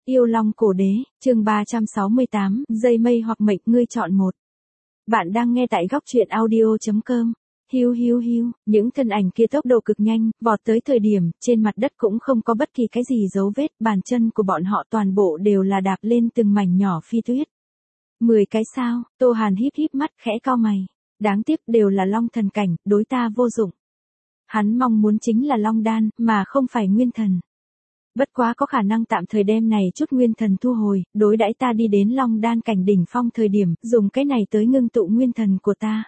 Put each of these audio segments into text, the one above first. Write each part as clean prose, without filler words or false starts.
Yêu Long Cổ Đế, chương 368, dây mây hoặc mệnh, ngươi chọn một. Bạn đang nghe tại góc truyện audio.com. Hiu hiu hiu, những thân ảnh kia tốc độ cực nhanh, vọt tới thời điểm, trên mặt đất cũng không có bất kỳ cái gì dấu vết, bàn chân của bọn họ toàn bộ đều là đạp lên từng mảnh nhỏ phi tuyết. 10 cái sao, Tô Hàn híp híp mắt khẽ cau mày. Đáng tiếc đều là long thần cảnh, đối ta vô dụng. Hắn mong muốn chính là long đan, mà không phải nguyên thần. Bất quá có khả năng tạm thời đem này chút nguyên thần thu hồi, đối đãi ta đi đến long đan cảnh đỉnh phong thời điểm, dùng cái này tới ngưng tụ nguyên thần của ta.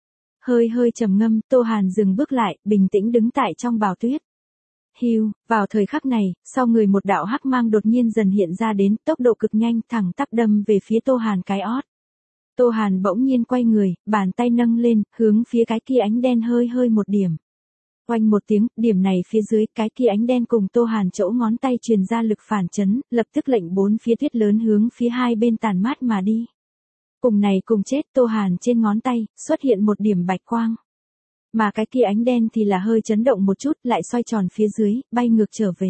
Hơi hơi trầm ngâm, Tô Hàn dừng bước lại, bình tĩnh đứng tại trong bào tuyết. Hiu, vào thời khắc này, sau người một đạo hắc mang đột nhiên dần hiện ra đến, tốc độ cực nhanh thẳng tắp đâm về phía Tô Hàn cái ót. Tô Hàn bỗng nhiên quay người, bàn tay nâng lên, hướng phía cái kia ánh đen hơi hơi một điểm. Oanh một tiếng, điểm này phía dưới, cái kia ánh đen cùng Tô Hàn chỗ ngón tay truyền ra lực phản chấn, lập tức lệnh bốn phía tuyết lớn hướng phía hai bên tàn mát mà đi. Cùng này cùng chết, Tô Hàn trên ngón tay, xuất hiện một điểm bạch quang. Mà cái kia ánh đen thì là hơi chấn động một chút, lại xoay tròn phía dưới, bay ngược trở về.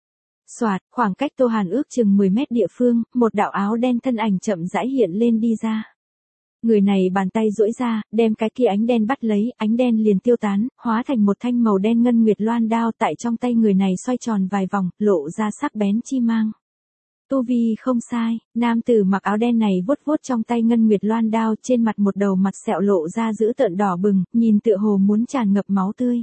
Soạt, khoảng cách Tô Hàn ước chừng 10 mét địa phương, một đạo áo đen thân ảnh chậm rãi hiện lên đi ra. Người này bàn tay duỗi ra, đem cái kia ánh đen bắt lấy, ánh đen liền tiêu tán, hóa thành một thanh màu đen ngân nguyệt loan đao tại trong tay người này xoay tròn vài vòng, lộ ra sắc bén chi mang. Tu vi không sai, nam tử mặc áo đen này vuốt vuốt trong tay ngân nguyệt loan đao, trên mặt một đầu mặt sẹo lộ ra dữ tợn đỏ bừng, nhìn tựa hồ muốn tràn ngập máu tươi.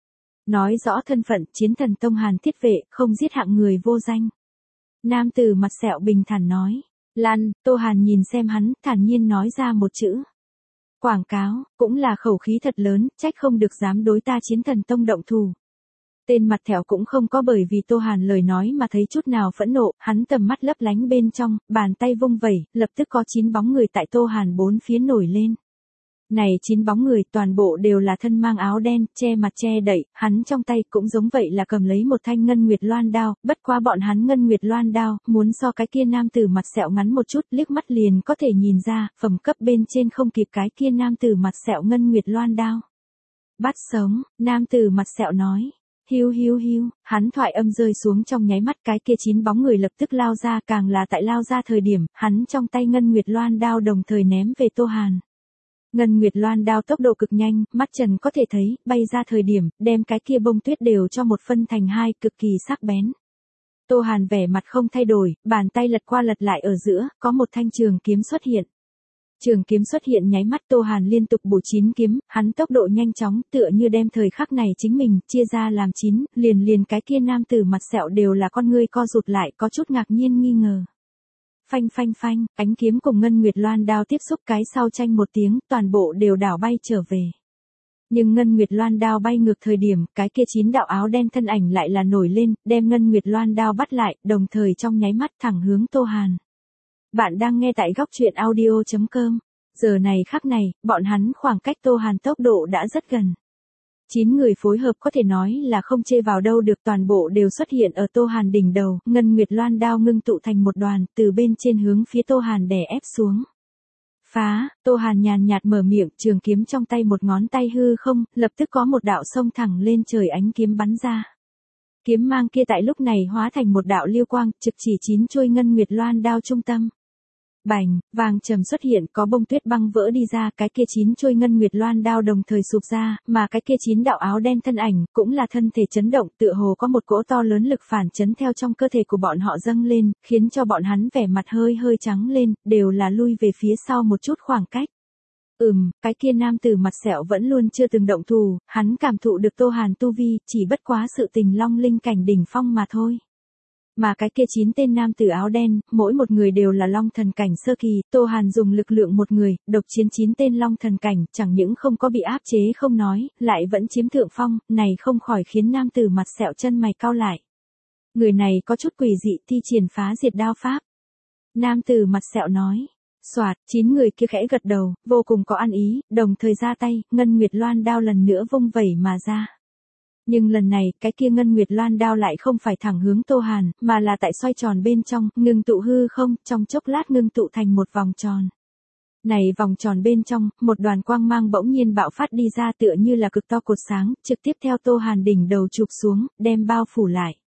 Nói rõ thân phận, chiến thần tông Hàn Thiết Vệ, không giết hạng người vô danh. Nam tử mặt sẹo bình thản nói. Lăn, Tô Hàn nhìn xem hắn, thản nhiên nói ra một chữ. Quảng cáo, cũng là khẩu khí thật lớn, trách không được dám đối ta chiến thần tông động thủ. Tên mặt thẹo cũng không có bởi vì Tô Hàn lời nói mà thấy chút nào phẫn nộ, hắn tầm mắt lấp lánh bên trong, bàn tay vung vẩy, lập tức có 9 bóng người tại Tô Hàn bốn phía nổi lên. Này 9 bóng người toàn bộ đều là thân mang áo đen, che mặt che đậy, hắn trong tay cũng giống vậy là cầm lấy một thanh ngân nguyệt loan đao, bất quá bọn hắn ngân nguyệt loan đao, muốn so cái kia nam tử mặt sẹo ngắn một chút, liếc mắt liền có thể nhìn ra, phẩm cấp bên trên không kịp cái kia nam tử mặt sẹo ngân nguyệt loan đao. Bắt sống, nam tử mặt sẹo nói. Hiu hiu hiu, hắn thoại âm rơi xuống trong nháy mắt, cái kia 9 bóng người lập tức lao ra, càng là tại lao ra thời điểm, hắn trong tay ngân nguyệt loan đao đồng thời ném về Tô Hàn. Ngân nguyệt loan đao tốc độ cực nhanh, mắt trần có thể thấy, bay ra thời điểm, đem cái kia bông tuyết đều cho một phân thành hai, cực kỳ sắc bén. Tô Hàn vẻ mặt không thay đổi, bàn tay lật qua lật lại ở giữa, có một thanh trường kiếm xuất hiện. Trường kiếm xuất hiện nháy mắt, Tô Hàn liên tục bổ 9 kiếm, hắn tốc độ nhanh chóng, tựa như đem thời khắc này chính mình chia ra làm 9, liền cái kia nam tử mặt sẹo đều là con ngươi co rụt lại, có chút ngạc nhiên nghi ngờ. Phanh phanh phanh, ánh kiếm cùng ngân nguyệt loan đao tiếp xúc, cái sau chanh một tiếng, toàn bộ đều đảo bay trở về. Nhưng ngân nguyệt loan đao bay ngược thời điểm, cái kia 9 đạo áo đen thân ảnh lại là nổi lên, đem ngân nguyệt loan đao bắt lại, đồng thời trong nháy mắt thẳng hướng Tô Hàn. Bạn đang nghe tại góc truyện audio.com. Giờ này khắc này, bọn hắn khoảng cách Tô Hàn tốc độ đã rất gần. 9 người phối hợp có thể nói là không chê vào đâu được, toàn bộ đều xuất hiện ở Tô Hàn đỉnh đầu, ngân nguyệt loan đao ngưng tụ thành một đoàn, từ bên trên hướng phía Tô Hàn đè ép xuống. Phá, Tô Hàn nhàn nhạt mở miệng, trường kiếm trong tay một ngón tay hư không, lập tức có một đạo xông thẳng lên trời ánh kiếm bắn ra. Kiếm mang kia tại lúc này hóa thành một đạo liêu quang, trực chỉ 9 chuôi ngân nguyệt loan đao trung tâm. Bành, vàng trầm xuất hiện, có bông tuyết băng vỡ đi ra, cái kia 9 chuôi ngân nguyệt loan đao đồng thời sụp ra, mà cái kia 9 đạo áo đen thân ảnh, cũng là thân thể chấn động, tựa hồ có một cỗ to lớn lực phản chấn theo trong cơ thể của bọn họ dâng lên, khiến cho bọn hắn vẻ mặt hơi hơi trắng lên, đều là lui về phía sau một chút khoảng cách. Cái kia nam tử mặt sẹo vẫn luôn chưa từng động thủ, hắn cảm thụ được Tô Hàn tu vi, chỉ bất quá sự tình long linh cảnh đỉnh phong mà thôi. Mà cái kia 9 tên nam tử áo đen, mỗi một người đều là long thần cảnh sơ kỳ, Tô Hàn dùng lực lượng một người, độc chiến 9 tên long thần cảnh, chẳng những không có bị áp chế không nói, lại vẫn chiếm thượng phong, này không khỏi khiến nam tử mặt sẹo chân mày cau lại. Người này có chút quỷ dị, thi triển phá diệt đao pháp. Nam tử mặt sẹo nói. Soạt, 9 người kia khẽ gật đầu, vô cùng có ăn ý, đồng thời ra tay, ngân nguyệt loan đao lần nữa vung vẩy mà ra. Nhưng lần này, cái kia ngân nguyệt loan đao lại không phải thẳng hướng Tô Hàn, mà là tại xoay tròn bên trong, ngưng tụ hư không, trong chốc lát ngưng tụ thành một vòng tròn. Này vòng tròn bên trong, một đoàn quang mang bỗng nhiên bạo phát đi ra, tựa như là cực to cột sáng, trực tiếp theo Tô Hàn đỉnh đầu chụp xuống, đem bao phủ lại.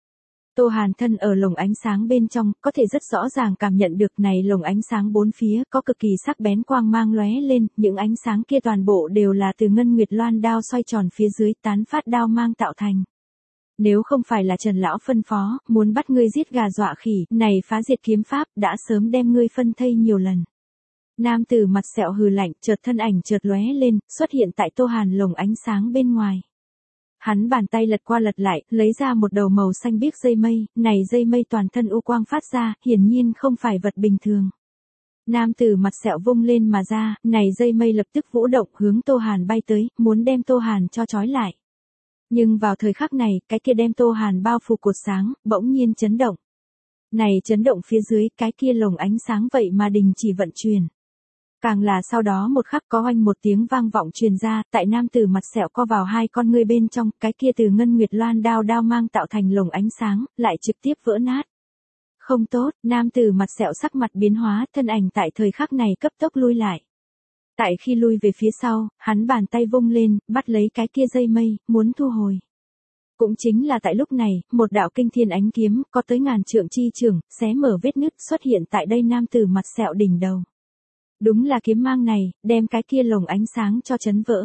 Tô Hàn thân ở lồng ánh sáng bên trong, có thể rất rõ ràng cảm nhận được này lồng ánh sáng bốn phía có cực kỳ sắc bén quang mang lóe lên, những ánh sáng kia toàn bộ đều là từ ngân nguyệt loan đao xoay tròn phía dưới tán phát đao mang tạo thành. Nếu không phải là Trần Lão phân phó, muốn bắt ngươi giết gà dọa khỉ, này phá diệt kiếm pháp đã sớm đem ngươi phân thây nhiều lần. Nam tử mặt sẹo hừ lạnh, chợt thân ảnh chợt lóe lên, xuất hiện tại Tô Hàn lồng ánh sáng bên ngoài. Hắn bàn tay lật qua lật lại, lấy ra một đầu màu xanh biếc dây mây, này dây mây toàn thân u quang phát ra, hiển nhiên không phải vật bình thường. Nam tử mặt sẹo vung lên mà ra, này dây mây lập tức vũ động hướng Tô Hàn bay tới, muốn đem Tô Hàn cho trói lại. Nhưng vào thời khắc này, cái kia đem Tô Hàn bao phủ cột sáng, bỗng nhiên chấn động. Này chấn động phía dưới, cái kia lồng ánh sáng vậy mà đình chỉ vận chuyển. Càng là sau đó một khắc có oanh một tiếng vang vọng truyền ra, tại nam tử mặt sẹo co vào hai con ngươi bên trong, cái kia từ ngân nguyệt loan đao mang tạo thành lồng ánh sáng, lại trực tiếp vỡ nát. Không tốt, nam tử mặt sẹo sắc mặt biến hóa, thân ảnh tại thời khắc này cấp tốc lui lại. Tại khi lui về phía sau, hắn bàn tay vung lên, bắt lấy cái kia dây mây, muốn thu hồi. Cũng chính là tại lúc này, một đạo kinh thiên ánh kiếm, có tới ngàn trượng chi trường, xé mở vết nứt xuất hiện tại đây nam tử mặt sẹo đỉnh đầu. Đúng là kiếm mang này, đem cái kia lồng ánh sáng cho chấn vỡ.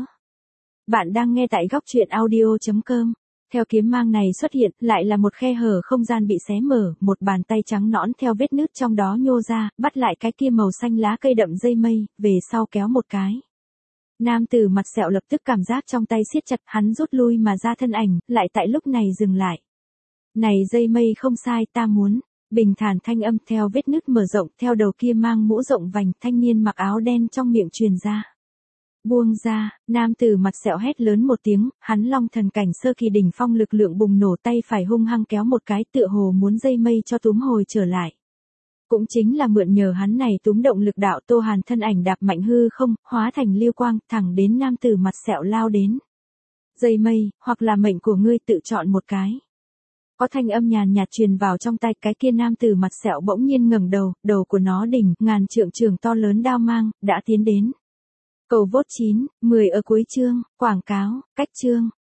Bạn đang nghe tại góc truyện audio.com. Theo kiếm mang này xuất hiện, lại là một khe hở không gian bị xé mở, một bàn tay trắng nõn theo vết nứt trong đó nhô ra, bắt lại cái kia màu xanh lá cây đậm dây mây, về sau kéo một cái. Nam tử mặt sẹo lập tức cảm giác trong tay siết chặt, hắn rút lui mà ra thân ảnh, lại tại lúc này dừng lại. Này dây mây không sai, ta muốn. Bình thản thanh âm theo vết nứt mở rộng, theo đầu kia mang mũ rộng vành, thanh niên mặc áo đen trong miệng truyền ra. Buông ra, nam tử mặt sẹo hét lớn một tiếng, hắn long thần cảnh sơ kỳ đỉnh phong lực lượng bùng nổ, tay phải hung hăng kéo một cái, tựa hồ muốn dây mây cho túm hồi trở lại. Cũng chính là mượn nhờ hắn này túm động lực đạo, Tô Hàn thân ảnh đạp mạnh hư không, hóa thành lưu quang, thẳng đến nam tử mặt sẹo lao đến. Dây mây, hoặc là mệnh của ngươi tự chọn một cái. Có thanh âm nhàn nhạt truyền vào trong tay, cái kia nam tử mặt sẹo bỗng nhiên ngẩng đầu, đầu của nó đỉnh, ngàn trượng trường to lớn đao mang, đã tiến đến. Cầu vốt 9, 10 ở cuối chương, quảng cáo, cách chương.